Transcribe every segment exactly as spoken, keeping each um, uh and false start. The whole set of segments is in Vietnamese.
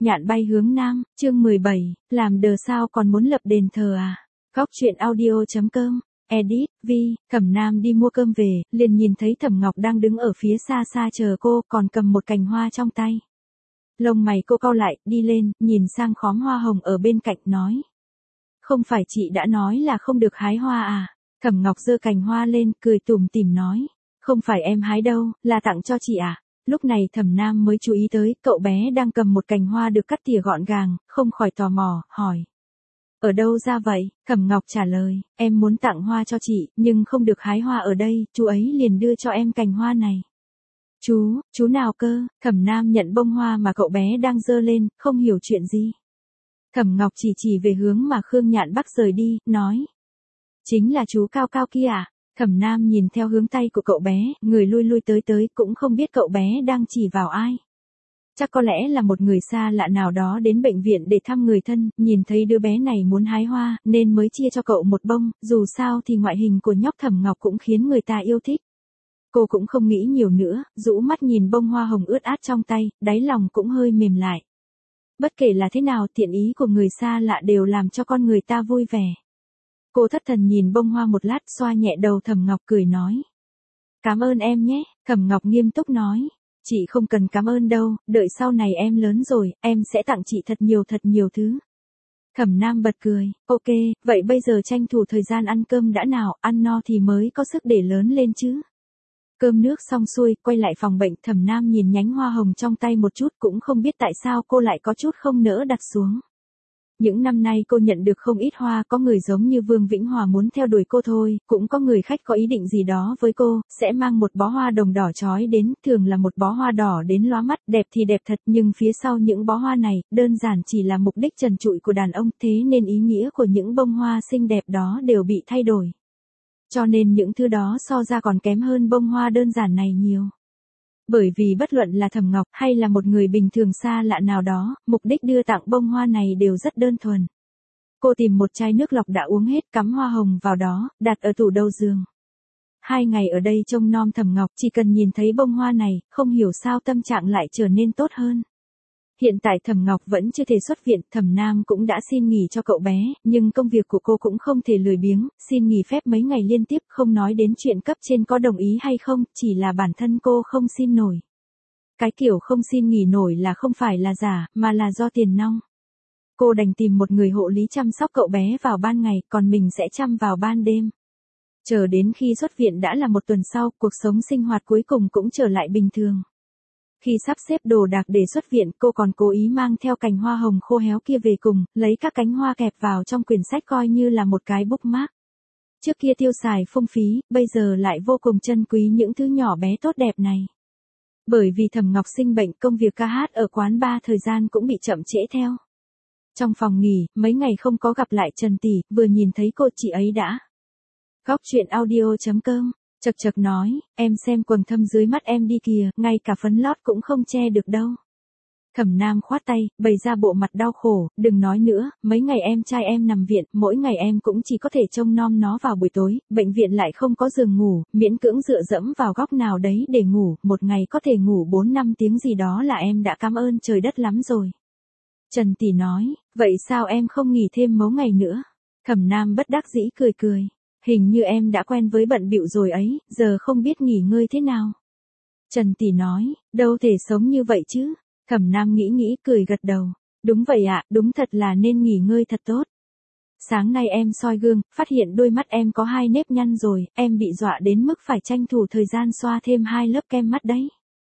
nhạn bay hướng nam, chương mười bảy, làm đờ sao còn muốn lập đền thờ à? Góc truyện audio.com, edit, vi, Cẩm Nam đi mua cơm về, liền nhìn thấy Thẩm Ngọc đang đứng ở phía xa xa chờ cô, còn cầm một cành hoa trong tay. Lông mày cô cau lại, đi lên, nhìn sang khóm hoa hồng ở bên cạnh, nói. Không phải chị đã nói là không được hái hoa à? Thẩm Ngọc giơ cành hoa lên, cười tủm tỉm nói. Không phải em hái đâu, là tặng cho chị à? Lúc này Thẩm Nam mới chú ý tới, cậu bé đang cầm một cành hoa được cắt tỉa gọn gàng, không khỏi tò mò, hỏi. Ở đâu ra vậy? Thẩm Ngọc trả lời, em muốn tặng hoa cho chị, nhưng không được hái hoa ở đây, chú ấy liền đưa cho em cành hoa này. Chú, chú nào cơ? Thẩm Nam nhận bông hoa mà cậu bé đang giơ lên, không hiểu chuyện gì. Thẩm Ngọc chỉ chỉ về hướng mà Khương Nhạn Bắc rời đi, nói. Chính là chú cao cao kia à? Thẩm Nam nhìn theo hướng tay của cậu bé, người lui lui tới tới, cũng không biết cậu bé đang chỉ vào ai. Chắc có lẽ là một người xa lạ nào đó đến bệnh viện để thăm người thân, nhìn thấy đứa bé này muốn hái hoa, nên mới chia cho cậu một bông, dù sao thì ngoại hình của nhóc Thẩm Ngọc cũng khiến người ta yêu thích. Cô cũng không nghĩ nhiều nữa, rũ mắt nhìn bông hoa hồng ướt át trong tay, đáy lòng cũng hơi mềm lại. Bất kể là thế nào, thiện ý của người xa lạ đều làm cho con người ta vui vẻ. Cô thất thần nhìn bông hoa một lát, xoa nhẹ đầu Thẩm Ngọc, cười nói. Cảm ơn em nhé. Thẩm Ngọc nghiêm túc nói. Chị không cần cảm ơn đâu, đợi sau này em lớn rồi, em sẽ tặng chị thật nhiều thật nhiều thứ. Thẩm Nam bật cười, ok, vậy bây giờ tranh thủ thời gian ăn cơm đã nào, ăn no thì mới có sức để lớn lên chứ. Cơm nước xong xuôi, quay lại phòng bệnh, Thẩm Nam nhìn nhánh hoa hồng trong tay một chút, cũng không biết tại sao cô lại có chút không nỡ đặt xuống. Những năm nay cô nhận được không ít hoa, có người giống như Vương Vĩnh Hòa muốn theo đuổi cô thôi, cũng có người khách có ý định gì đó với cô, sẽ mang một bó hoa đồng đỏ chói đến, thường là một bó hoa đỏ đến lóa mắt, đẹp thì đẹp thật, nhưng phía sau những bó hoa này, đơn giản chỉ là mục đích trần trụi của đàn ông, thế nên ý nghĩa của những bông hoa xinh đẹp đó đều bị thay đổi. Cho nên những thứ đó so ra còn kém hơn bông hoa đơn giản này nhiều. Bởi vì bất luận là Thẩm Ngọc hay là một người bình thường xa lạ nào đó, mục đích đưa tặng bông hoa này đều rất đơn thuần. Cô tìm một chai nước lọc đã uống hết, cắm hoa hồng vào đó, đặt ở tủ đầu giường. Hai ngày ở đây trông nom Thẩm Ngọc, chỉ cần nhìn thấy bông hoa này, không hiểu sao tâm trạng lại trở nên tốt hơn. Hiện tại Thẩm Ngọc vẫn chưa thể xuất viện, Thẩm Nam cũng đã xin nghỉ cho cậu bé, nhưng công việc của cô cũng không thể lười biếng, xin nghỉ phép mấy ngày liên tiếp, không nói đến chuyện cấp trên có đồng ý hay không, chỉ là bản thân cô không xin nổi. Cái kiểu không xin nghỉ nổi là không phải là giả, mà là do tiền nong. Cô đành tìm một người hộ lý chăm sóc cậu bé vào ban ngày, còn mình sẽ chăm vào ban đêm. Chờ đến khi xuất viện đã là một tuần sau, cuộc sống sinh hoạt cuối cùng cũng trở lại bình thường. Khi sắp xếp đồ đạc để xuất viện, cô còn cố ý mang theo cành hoa hồng khô héo kia về cùng, lấy các cánh hoa kẹp vào trong quyển sách coi như là một cái bookmark. Trước kia tiêu xài phung phí, bây giờ lại vô cùng trân quý những thứ nhỏ bé tốt đẹp này. Bởi vì Thẩm Ngọc sinh bệnh, công việc ca hát ở quán bar thời gian cũng bị chậm trễ theo. Trong phòng nghỉ, mấy ngày không có gặp lại Trần tỷ, vừa nhìn thấy cô chị ấy đã. Góc truyện audio.com, chật chật nói, em xem quầng thâm dưới mắt em đi kìa, ngay cả phấn lót cũng không che được đâu. Thẩm Nam khoát tay, bày ra bộ mặt đau khổ, đừng nói nữa, mấy ngày em trai em nằm viện, mỗi ngày em cũng chỉ có thể trông nom nó vào buổi tối, bệnh viện lại không có giường ngủ, miễn cưỡng dựa dẫm vào góc nào đấy để ngủ, một ngày có thể ngủ bốn năm tiếng gì đó là em đã cảm ơn trời đất lắm rồi. Trần tỷ nói, vậy sao em không nghỉ thêm mấy ngày nữa? Thẩm Nam bất đắc dĩ cười cười, hình như em đã quen với bận bịu rồi ấy, giờ không biết nghỉ ngơi thế nào. Trần tỷ nói, đâu thể sống như vậy chứ. Thẩm Nam nghĩ nghĩ cười gật đầu. Đúng vậy ạ, đúng thật là nên nghỉ ngơi thật tốt. Sáng nay em soi gương, phát hiện đôi mắt em có hai nếp nhăn rồi, em bị dọa đến mức phải tranh thủ thời gian xoa thêm hai lớp kem mắt đấy.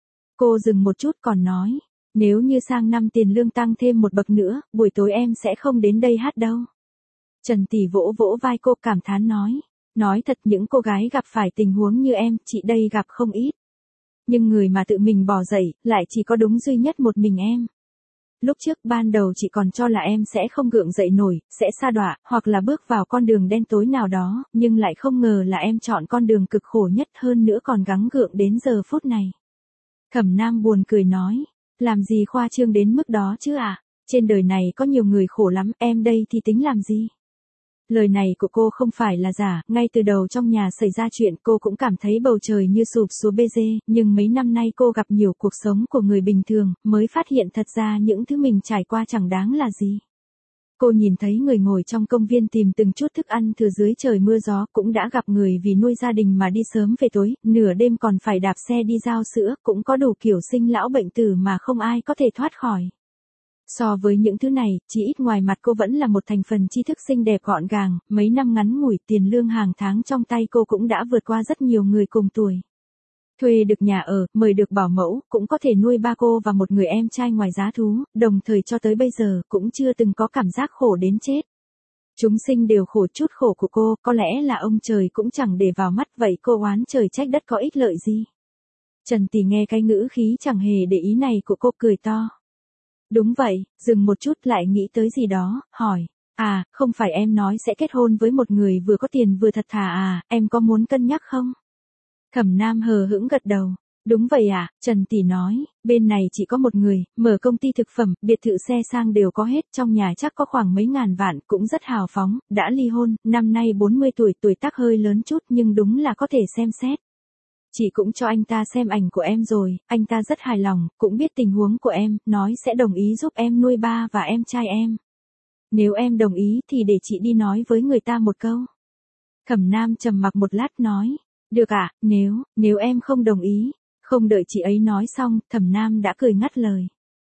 Cô dừng một chút còn nói, nếu như sang năm tiền lương tăng thêm một bậc nữa, buổi tối em sẽ không đến đây hát đâu. Trần tỷ vỗ vỗ vai cô cảm thán nói, nói thật những cô gái gặp phải tình huống như em, chị đây gặp không ít. Nhưng người mà tự mình bỏ dậy, lại chỉ có đúng duy nhất một mình em. Lúc trước ban đầu chị còn cho là em sẽ không gượng dậy nổi, sẽ sa đọa, hoặc là bước vào con đường đen tối nào đó, nhưng lại không ngờ là em chọn con đường cực khổ nhất, hơn nữa còn gắng gượng đến giờ phút này. Thẩm Nam buồn cười nói, làm gì khoa trương đến mức đó chứ à, trên đời này có nhiều người khổ lắm, em đây thì tính làm gì. Lời này của cô không phải là giả, ngay từ đầu trong nhà xảy ra chuyện cô cũng cảm thấy bầu trời như sụp xuống bê dê, nhưng mấy năm nay cô gặp nhiều cuộc sống của người bình thường, mới phát hiện thật ra những thứ mình trải qua chẳng đáng là gì. Cô nhìn thấy người ngồi trong công viên tìm từng chút thức ăn thừa dưới trời mưa gió, cũng đã gặp người vì nuôi gia đình mà đi sớm về tối, nửa đêm còn phải đạp xe đi giao sữa, cũng có đủ kiểu sinh lão bệnh tử mà không ai có thể thoát khỏi. So với những thứ này, chỉ ít ngoài mặt cô vẫn là một thành phần tri thức xinh đẹp gọn gàng, mấy năm ngắn ngủi tiền lương hàng tháng trong tay cô cũng đã vượt qua rất nhiều người cùng tuổi. Thuê được nhà ở, mời được bảo mẫu, cũng có thể nuôi ba cô và một người em trai ngoài giá thú, đồng thời cho tới bây giờ cũng chưa từng có cảm giác khổ đến chết. Chúng sinh đều khổ, chút khổ của cô, có lẽ là ông trời cũng chẳng để vào mắt, vậy cô oán trời trách đất có ích lợi gì. Trần Tỷ nghe cái ngữ khí chẳng hề để ý này của cô cười to. Đúng vậy, dừng một chút lại nghĩ tới gì đó, hỏi, à, không phải em nói sẽ kết hôn với một người vừa có tiền vừa thật thà à, em có muốn cân nhắc không? Thẩm Nam hờ hững gật đầu. Đúng vậy à, Trần Tỷ nói, bên này chỉ có một người, mở công ty thực phẩm, biệt thự xe sang đều có hết, trong nhà chắc có khoảng mấy ngàn vạn, cũng rất hào phóng, đã ly hôn, năm nay bốn mươi tuổi, tuổi tác hơi lớn chút nhưng đúng là có thể xem xét. Chị cũng cho anh ta xem ảnh của em rồi, anh ta rất hài lòng, cũng biết tình huống của em, nói sẽ đồng ý giúp em nuôi ba và em trai em. Nếu em đồng ý thì để chị đi nói với người ta một câu. Thẩm Nam trầm mặc một lát nói, được ạ, à, nếu, nếu em không đồng ý. Không đợi chị ấy nói xong, Thẩm Nam đã cười ngắt lời.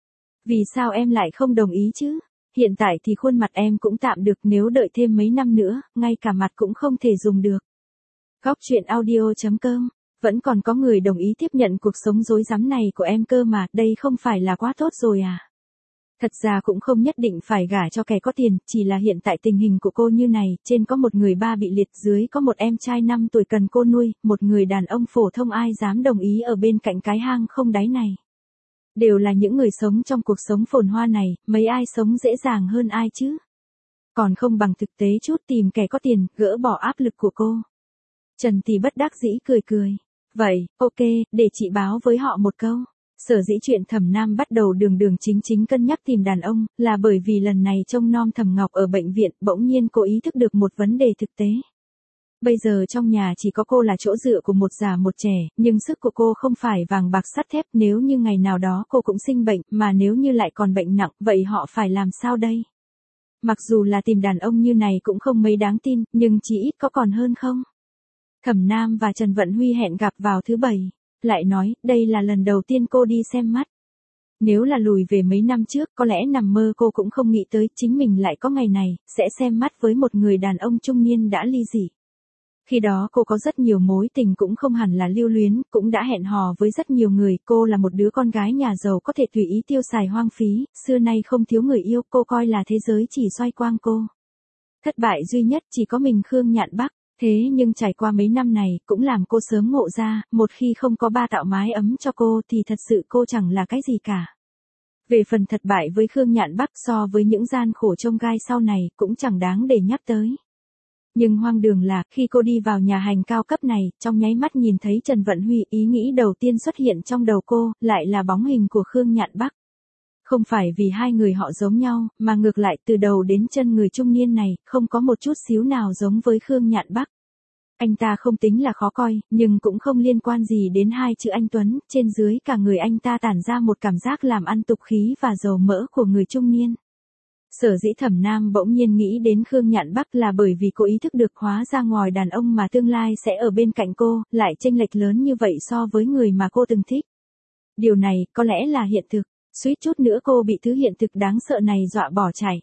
Vì sao em lại không đồng ý chứ? Hiện tại thì khuôn mặt em cũng tạm được, nếu đợi thêm mấy năm nữa, ngay cả mặt cũng không thể dùng được. Góc truyện audio chấm com. Vẫn còn có người đồng ý tiếp nhận cuộc sống rối rắm này của em cơ mà, đây không phải là quá tốt rồi à? Thật ra cũng không nhất định phải gả cho kẻ có tiền, chỉ là hiện tại tình hình của cô như này, trên có một người ba bị liệt, dưới có một em trai năm tuổi cần cô nuôi, một người đàn ông phổ thông ai dám đồng ý ở bên cạnh cái hang không đáy này. Đều là những người sống trong cuộc sống phồn hoa này, mấy ai sống dễ dàng hơn ai chứ? Còn không bằng thực tế chút tìm kẻ có tiền, gỡ bỏ áp lực của cô. Trần Tỷ bất đắc dĩ cười cười. Vậy, ok, để chị báo với họ một câu. Sở dĩ chuyện Thẩm Nam bắt đầu đường đường chính chính cân nhắc tìm đàn ông, là bởi vì lần này trông nom Thẩm Ngọc ở bệnh viện, bỗng nhiên cô ý thức được một vấn đề thực tế. Bây giờ trong nhà chỉ có cô là chỗ dựa của một già một trẻ, nhưng sức của cô không phải vàng bạc sắt thép, nếu như ngày nào đó cô cũng sinh bệnh, mà nếu như lại còn bệnh nặng, vậy họ phải làm sao đây? Mặc dù là tìm đàn ông như này cũng không mấy đáng tin, nhưng chỉ ít có còn hơn không? Thẩm Nam và Trần Vận Huy hẹn gặp vào thứ bảy. Lại nói, đây là lần đầu tiên cô đi xem mắt. Nếu là lùi về mấy năm trước, có lẽ nằm mơ cô cũng không nghĩ tới chính mình lại có ngày này, sẽ xem mắt với một người đàn ông trung niên đã ly dị. Khi đó cô có rất nhiều mối tình cũng không hẳn là lưu luyến, cũng đã hẹn hò với rất nhiều người, cô là một đứa con gái nhà giàu có thể tùy ý tiêu xài hoang phí, xưa nay không thiếu người yêu, cô coi là thế giới chỉ xoay quanh cô. Thất bại duy nhất chỉ có mình Khương Nhạn Bắc. Thế nhưng trải qua mấy năm này, cũng làm cô sớm ngộ ra, một khi không có ba tạo mái ấm cho cô thì thật sự cô chẳng là cái gì cả. Về phần thất bại với Khương Nhạn Bắc so với những gian khổ chông gai sau này, cũng chẳng đáng để nhắc tới. Nhưng hoang đường là, khi cô đi vào nhà hành cao cấp này, trong nháy mắt nhìn thấy Trần Vận Huy, ý nghĩ đầu tiên xuất hiện trong đầu cô, lại là bóng hình của Khương Nhạn Bắc. Không phải vì hai người họ giống nhau, mà ngược lại từ đầu đến chân người trung niên này, không có một chút xíu nào giống với Khương Nhạn Bắc. Anh ta không tính là khó coi, nhưng cũng không liên quan gì đến hai chữ anh Tuấn, trên dưới cả người anh ta tản ra một cảm giác làm ăn tục khí và dầu mỡ của người trung niên. Sở dĩ Thẩm Nam bỗng nhiên nghĩ đến Khương Nhạn Bắc là bởi vì cô ý thức được hóa ra ngoài đàn ông mà tương lai sẽ ở bên cạnh cô, lại chênh lệch lớn như vậy so với người mà cô từng thích. Điều này, có lẽ là hiện thực. Suýt chút nữa cô bị thứ hiện thực đáng sợ này dọa bỏ chạy.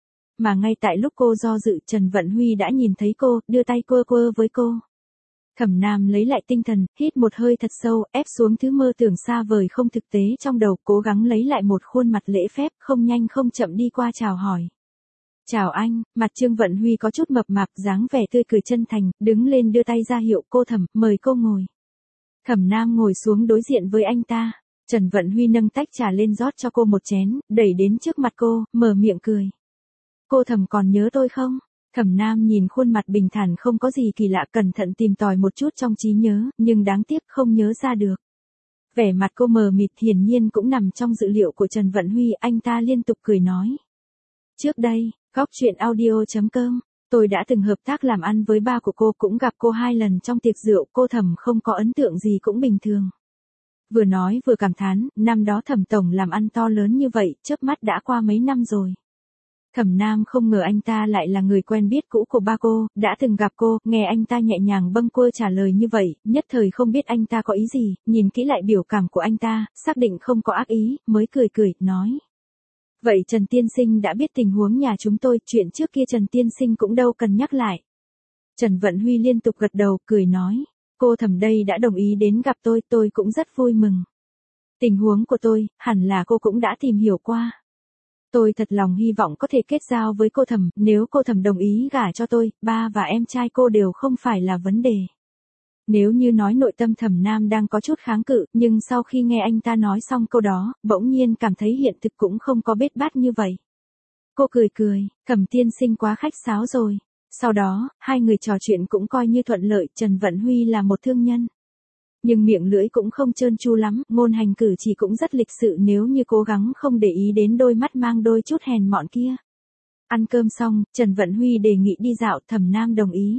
Mà ngay tại lúc cô do dự, Trần Vận Huy đã nhìn thấy cô, đưa tay quơ quơ với cô. Thẩm Nam lấy lại tinh thần, hít một hơi thật sâu, ép xuống thứ mơ tưởng xa vời không thực tế trong đầu, cố gắng lấy lại một khuôn mặt lễ phép, không nhanh không chậm đi qua chào hỏi. Chào anh, mặt Trương Vận Huy có chút mập mạp, dáng vẻ tươi cười chân thành, đứng lên đưa tay ra hiệu cô Thẩm, mời cô ngồi. Thẩm Nam ngồi xuống đối diện với anh ta. Trần Vận Huy nâng tách trà lên rót cho cô một chén, đẩy đến trước mặt cô, mở miệng cười. Cô Thẩm còn nhớ tôi không? Thẩm Nam nhìn khuôn mặt bình thản không có gì kỳ lạ, cẩn thận tìm tòi một chút trong trí nhớ, nhưng đáng tiếc không nhớ ra được. Vẻ mặt cô mờ mịt hiển nhiên cũng nằm trong dự liệu của Trần Vận Huy, anh ta liên tục cười nói. Trước đây, góc truyện audio chấm com Tôi đã từng hợp tác làm ăn với ba của cô, cũng gặp cô hai lần trong tiệc rượu, cô Thẩm không có ấn tượng gì cũng bình thường. Vừa nói vừa cảm thán, năm đó Thẩm tổng làm ăn to lớn như vậy, chớp mắt đã qua mấy năm rồi. Thẩm Nam không ngờ anh ta lại là người quen biết cũ của ba cô, đã từng gặp cô, nghe anh ta nhẹ nhàng bâng quơ trả lời như vậy, nhất thời không biết anh ta có ý gì, nhìn kỹ lại biểu cảm của anh ta, xác định không có ác ý, mới cười cười, nói. Vậy Trần Tiên Sinh đã biết tình huống nhà chúng tôi, chuyện trước kia Trần Tiên Sinh cũng đâu cần nhắc lại. Trần Vận Huy liên tục gật đầu, cười nói, cô Thẩm đây đã đồng ý đến gặp tôi, tôi cũng rất vui mừng. Tình huống của tôi, hẳn là cô cũng đã tìm hiểu qua. Tôi thật lòng hy vọng có thể kết giao với cô Thẩm, nếu cô Thẩm đồng ý gả cho tôi, ba và em trai cô đều không phải là vấn đề. Nếu như nói nội tâm Thẩm Nam đang có chút kháng cự, nhưng sau khi nghe anh ta nói xong câu đó, bỗng nhiên cảm thấy hiện thực cũng không có bết bát như vậy. Cô cười cười, Thẩm tiên sinh quá khách sáo rồi. Sau đó, hai người trò chuyện cũng coi như thuận lợi, Trần Vận Huy là một thương nhân. Nhưng miệng lưỡi cũng không trơn tru lắm, ngôn hành cử chỉ cũng rất lịch sự, nếu như cố gắng không để ý đến đôi mắt mang đôi chút hèn mọn kia. Ăn cơm xong, Trần Vận Huy đề nghị đi dạo, Thẩm Nam đồng ý.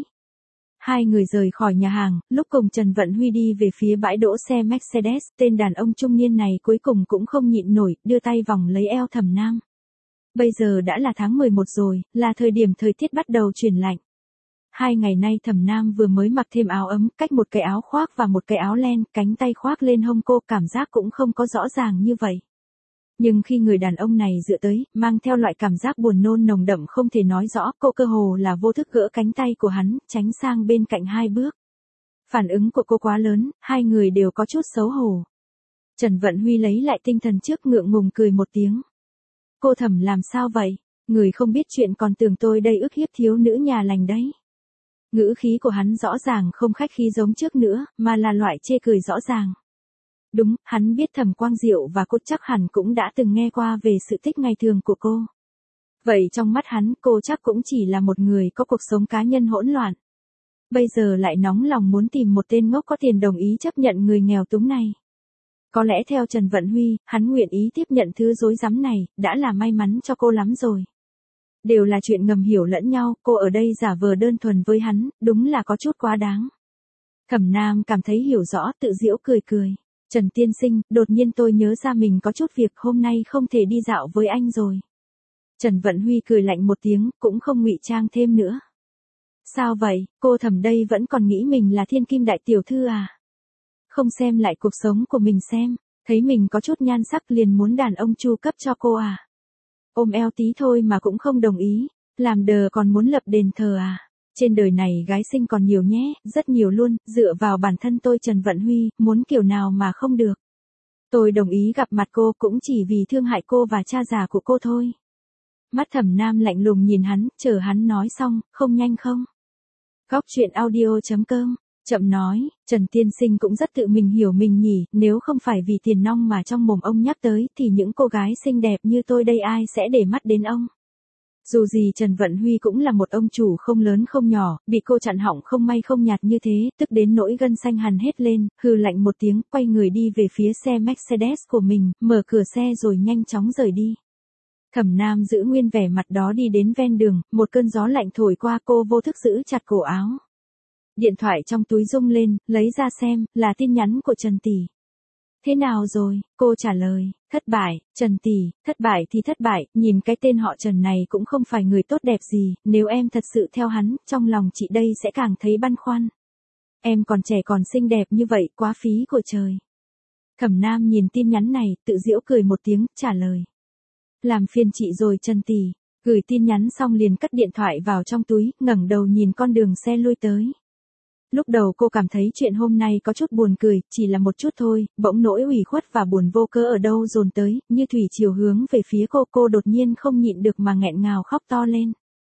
Hai người rời khỏi nhà hàng, lúc cùng Trần Vận Huy đi về phía bãi đỗ xe Mercedes, tên đàn ông trung niên này cuối cùng cũng không nhịn nổi, đưa tay vòng lấy eo Thẩm Nam. Bây giờ đã là tháng mười một rồi, là thời điểm thời tiết bắt đầu chuyển lạnh. Hai ngày nay Thẩm Nam vừa mới mặc thêm áo ấm, cách một cái áo khoác và một cái áo len, cánh tay khoác lên hông cô, cảm giác cũng không có rõ ràng như vậy. Nhưng khi người đàn ông này dựa tới, mang theo loại cảm giác buồn nôn nồng đậm không thể nói rõ, cô cơ hồ là vô thức gỡ cánh tay của hắn, tránh sang bên cạnh hai bước. Phản ứng của cô quá lớn, hai người đều có chút xấu hổ. Trần Vận Huy lấy lại tinh thần trước, ngượng ngùng cười một tiếng. Cô Thẩm làm sao vậy? Người không biết chuyện còn tưởng tôi đây ức hiếp thiếu nữ nhà lành đấy. Ngữ khí của hắn rõ ràng không khách khí giống trước nữa, mà là loại chê cười rõ ràng. Đúng, hắn biết Thẩm Quang Diệu và cô chắc hẳn cũng đã từng nghe qua về sự tích ngày thường của cô. Vậy trong mắt hắn, cô chắc cũng chỉ là một người có cuộc sống cá nhân hỗn loạn. Bây giờ lại nóng lòng muốn tìm một tên ngốc có tiền đồng ý chấp nhận người nghèo túng này. Có lẽ theo Trần Vận Huy, hắn nguyện ý tiếp nhận thứ dối rắm này, đã là may mắn cho cô lắm rồi. Đều là chuyện ngầm hiểu lẫn nhau, cô ở đây giả vờ đơn thuần với hắn, đúng là có chút quá đáng. Thẩm Nam cảm thấy hiểu rõ, tự giễu cười cười. Trần tiên sinh, đột nhiên tôi nhớ ra mình có chút việc, hôm nay không thể đi dạo với anh rồi. Trần Vận Huy cười lạnh một tiếng, cũng không ngụy trang thêm nữa. Sao vậy, cô Thẩm đây vẫn còn nghĩ mình là thiên kim đại tiểu thư à? Không xem lại cuộc sống của mình xem, thấy mình có chút nhan sắc liền muốn đàn ông chu cấp cho cô à? Ôm eo tí thôi mà cũng không đồng ý, làm đờ còn muốn lập đền thờ à? Trên đời này gái xinh còn nhiều nhé, rất nhiều luôn, dựa vào bản thân tôi Trần Vận Huy, muốn kiểu nào mà không được. Tôi đồng ý gặp mặt cô cũng chỉ vì thương hại cô và cha già của cô thôi. Mắt Thẩm Nam lạnh lùng nhìn hắn, chờ hắn nói xong, không nhanh không? Góc truyện audio chấm com, chậm nói, Trần tiên sinh cũng rất tự mình hiểu mình nhỉ, nếu không phải vì tiền nong mà trong mồm ông nhắc tới, thì những cô gái xinh đẹp như tôi đây ai sẽ để mắt đến ông. Dù gì Trần Vận Huy cũng là một ông chủ không lớn không nhỏ, bị cô chặn họng không may không nhạt như thế, tức đến nỗi gân xanh hằn hết lên, hừ lạnh một tiếng, quay người đi về phía xe Mercedes của mình, mở cửa xe rồi nhanh chóng rời đi. Thẩm Nam giữ nguyên vẻ mặt đó đi đến ven đường, một cơn gió lạnh thổi qua, cô vô thức giữ chặt cổ áo. Điện thoại trong túi rung lên, lấy ra xem, là tin nhắn của Trần tỷ. Thế nào rồi, cô trả lời, thất bại, Trần tỷ, thất bại thì thất bại, nhìn cái tên họ Trần này cũng không phải người tốt đẹp gì, nếu em thật sự theo hắn, trong lòng chị đây sẽ càng thấy băn khoăn. Em còn trẻ còn xinh đẹp như vậy, quá phí của trời. Thẩm Nam nhìn tin nhắn này, tự giễu cười một tiếng, trả lời. Làm phiền chị rồi Trần tỷ, gửi tin nhắn xong liền cất điện thoại vào trong túi, ngẩng đầu nhìn con đường xe lui tới. Lúc đầu cô cảm thấy chuyện hôm nay có chút buồn cười, chỉ là một chút thôi, bỗng nỗi ủy khuất và buồn vô cớ ở đâu dồn tới, như thủy triều hướng về phía cô, cô đột nhiên không nhịn được mà nghẹn ngào khóc to lên.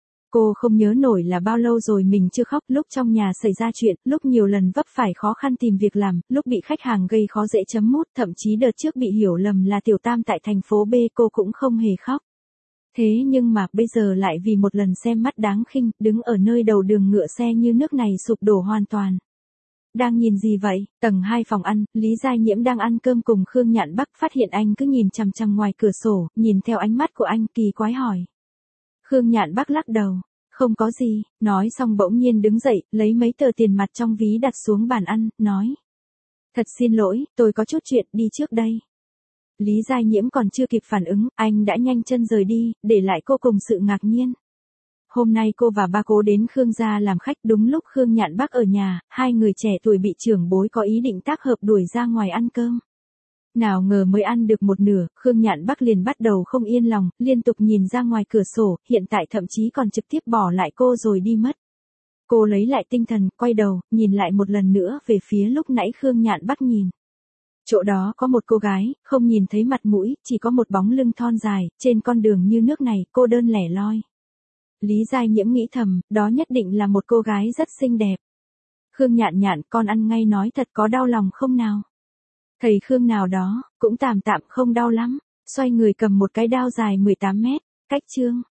Cô không nhớ nổi là bao lâu rồi mình chưa khóc, lúc trong nhà xảy ra chuyện, lúc nhiều lần vấp phải khó khăn tìm việc làm, lúc bị khách hàng gây khó dễ chấm mút, thậm chí đợt trước bị hiểu lầm là tiểu tam tại thành phố B cô cũng không hề khóc. Thế nhưng mà bây giờ lại vì một lần xem mắt đáng khinh, đứng ở nơi đầu đường ngựa xe như nước này sụp đổ hoàn toàn. Đang nhìn gì vậy? Tầng hai phòng ăn, Lý Giai Nhiễm đang ăn cơm cùng Khương Nhạn Bắc, phát hiện anh cứ nhìn chằm chằm ngoài cửa sổ, nhìn theo ánh mắt của anh, kỳ quái hỏi. Khương Nhạn Bắc lắc đầu. Không có gì, nói xong bỗng nhiên đứng dậy, lấy mấy tờ tiền mặt trong ví đặt xuống bàn ăn, nói. Thật xin lỗi, tôi có chút chuyện, đi trước đây. Lý Giai Nhiễm còn chưa kịp phản ứng, anh đã nhanh chân rời đi, để lại cô cùng sự ngạc nhiên. Hôm nay cô và ba cô đến Khương gia làm khách, đúng lúc Khương Nhạn Bắc ở nhà, hai người trẻ tuổi bị trưởng bối có ý định tác hợp đuổi ra ngoài ăn cơm. Nào ngờ mới ăn được một nửa, Khương Nhạn Bắc liền bắt đầu không yên lòng, liên tục nhìn ra ngoài cửa sổ, hiện tại thậm chí còn trực tiếp bỏ lại cô rồi đi mất. Cô lấy lại tinh thần, quay đầu, nhìn lại một lần nữa về phía lúc nãy Khương Nhạn Bắc nhìn. Chỗ đó có một cô gái, không nhìn thấy mặt mũi, chỉ có một bóng lưng thon dài, trên con đường như nước này, cô đơn lẻ loi. Lý Giai Nhiễm nghĩ thầm, đó nhất định là một cô gái rất xinh đẹp. Khương Nhạn Nhạn, con ăn ngay nói thật, có đau lòng không nào? Thầy Khương nào đó, cũng tạm tạm không đau lắm, xoay người cầm một cái đao dài mười tám mét, cách chương.